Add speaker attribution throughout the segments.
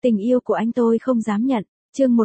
Speaker 1: Tình yêu của anh tôi không dám nhận. Chương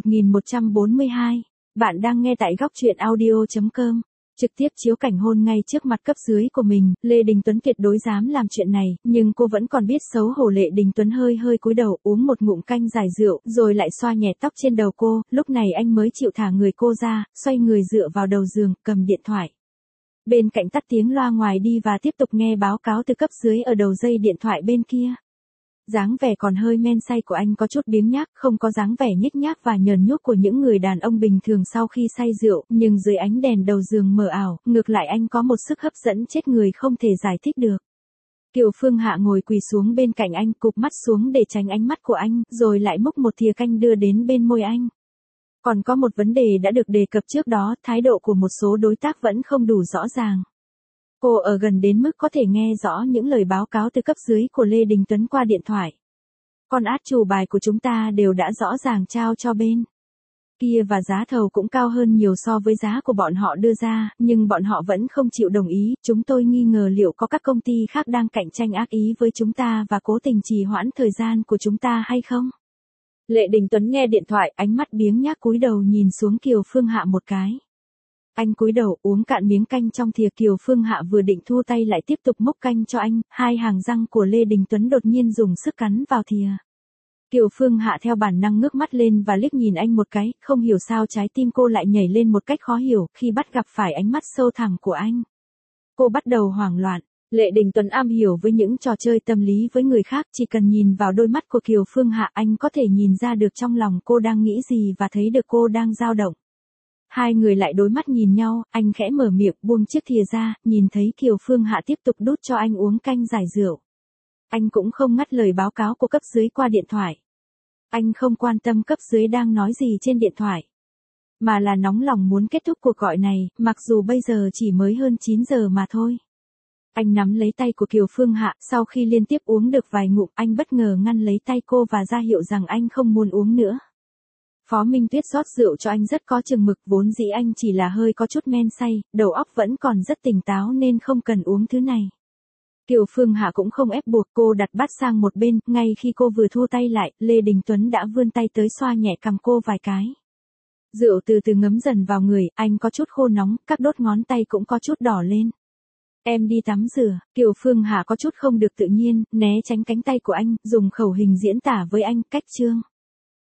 Speaker 1: 1142. Bạn đang nghe tại góc truyện audio.com. Trực tiếp chiếu cảnh hôn ngay trước mặt cấp dưới của mình, Lê Đình Tuấn tuyệt đối dám làm chuyện này, nhưng cô vẫn còn biết xấu hổ. Lê Đình Tuấn hơi hơi cúi đầu uống một ngụm canh giải rượu, rồi lại xoa nhẹ tóc trên đầu cô, lúc này anh mới chịu thả người cô ra, xoay người dựa vào đầu giường, cầm điện thoại. Bên cạnh tắt tiếng loa ngoài đi và tiếp tục nghe báo cáo từ cấp dưới ở đầu dây điện thoại bên kia. Dáng vẻ còn hơi men say của anh có chút biếng nhác, không có dáng vẻ nhếch nhác và nhờn nhuốc của những người đàn ông bình thường sau khi say rượu, nhưng dưới ánh đèn đầu giường mờ ảo, ngược lại anh có một sức hấp dẫn chết người không thể giải thích được. Kiều Phương Hạ ngồi quỳ xuống bên cạnh anh, cụp mắt xuống để tránh ánh mắt của anh, rồi lại múc một thìa canh đưa đến bên môi anh. Còn có một vấn đề đã được đề cập trước đó, thái độ của một số đối tác vẫn không đủ rõ ràng. Cô ở gần đến mức có thể nghe rõ những lời báo cáo từ cấp dưới của Lê Đình Tuấn qua điện thoại. Con át chủ bài của chúng ta đều đã rõ ràng trao cho bên kia và giá thầu cũng cao hơn nhiều so với giá của bọn họ đưa ra, nhưng bọn họ vẫn không chịu đồng ý. Chúng tôi nghi ngờ liệu có các công ty khác đang cạnh tranh ác ý với chúng ta và cố tình trì hoãn thời gian của chúng ta hay không? Lê Đình Tuấn nghe điện thoại, ánh mắt biếng nhác cúi đầu nhìn xuống Kiều Phương Hạ một cái. Anh cúi đầu uống cạn miếng canh trong thìa. Kiều Phương Hạ vừa định thu tay lại tiếp tục múc canh cho anh, hai hàng răng của Lê Đình Tuấn đột nhiên dùng sức cắn vào thìa. Kiều Phương Hạ theo bản năng ngước mắt lên và liếc nhìn anh một cái, không hiểu sao trái tim cô lại nhảy lên một cách khó hiểu khi bắt gặp phải ánh mắt sâu thẳm của anh. Cô bắt đầu hoảng loạn. Lê Đình Tuấn am hiểu với những trò chơi tâm lý với người khác, chỉ cần nhìn vào đôi mắt của Kiều Phương Hạ anh có thể nhìn ra được trong lòng cô đang nghĩ gì và thấy được cô đang dao động. Hai người lại đối mắt nhìn nhau, anh khẽ mở miệng buông chiếc thìa ra, nhìn thấy Kiều Phương Hạ tiếp tục đút cho anh uống canh giải rượu. Anh cũng không ngắt lời báo cáo của cấp dưới qua điện thoại. Anh không quan tâm cấp dưới đang nói gì trên điện thoại, mà là nóng lòng muốn kết thúc cuộc gọi này, mặc dù bây giờ chỉ mới hơn 9 giờ mà thôi. Anh nắm lấy tay của Kiều Phương Hạ, sau khi liên tiếp uống được vài ngụm, anh bất ngờ ngăn lấy tay cô và ra hiệu rằng anh không muốn uống nữa. Phó Minh Tuyết rót rượu cho anh rất có chừng mực, vốn dĩ anh chỉ là hơi có chút men say, đầu óc vẫn còn rất tỉnh táo nên không cần uống thứ này. Kiều Phương Hạ cũng không ép buộc, cô đặt bát sang một bên, ngay khi cô vừa thu tay lại, Lê Đình Tuấn đã vươn tay tới xoa nhẹ cằm cô vài cái. Rượu từ từ ngấm dần vào người, anh có chút khô nóng, các đốt ngón tay cũng có chút đỏ lên. Em đi tắm rửa. Kiều Phương Hạ có chút không được tự nhiên, né tránh cánh tay của anh, dùng khẩu hình diễn tả với anh, cách chương.